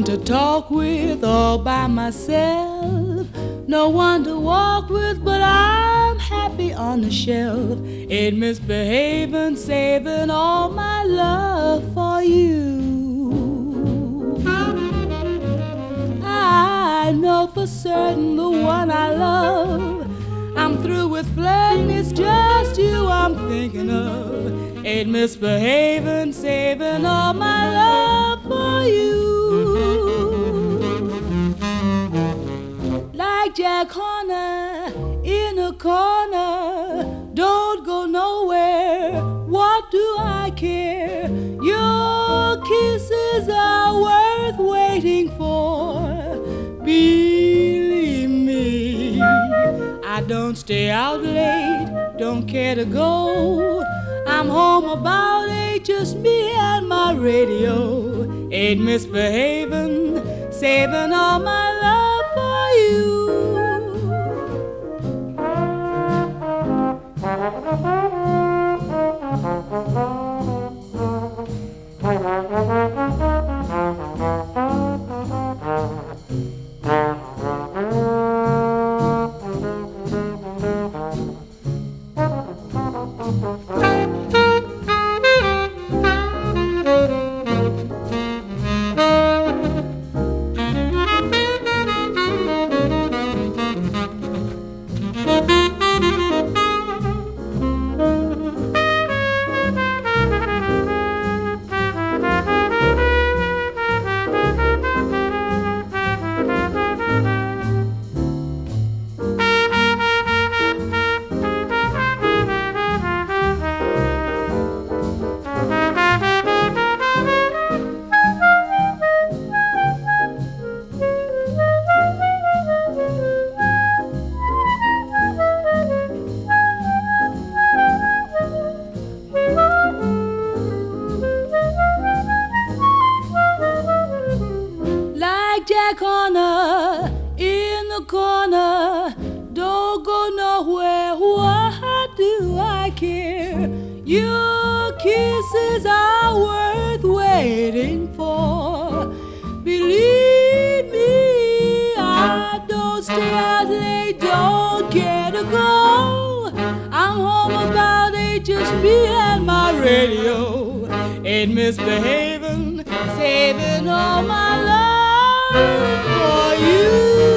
one to talk with all by myself, no one to walk with, but I'm happy on the shelf. Ain't misbehaving, saving all my love for you. I know for certain the one I love. I'm through with flirting, it's just you I'm thinking of. Ain't misbehaving, saving all my love for you. Like Jack Horner in a corner, don't go nowhere, what do I care? Your kisses are worth waiting for. Believe me, I don't stay out late, don't care to go. I'm home about 8, just me and my radio. Ain't misbehaving, saving all my love for you. Jack Horner in the corner, don't go nowhere, what do I care? Your kisses are worth waiting for. Believe me, I don't stay out late, don't care to go. I'm home about 8, just me and my radio. Ain't misbehaving, saving all my love for you.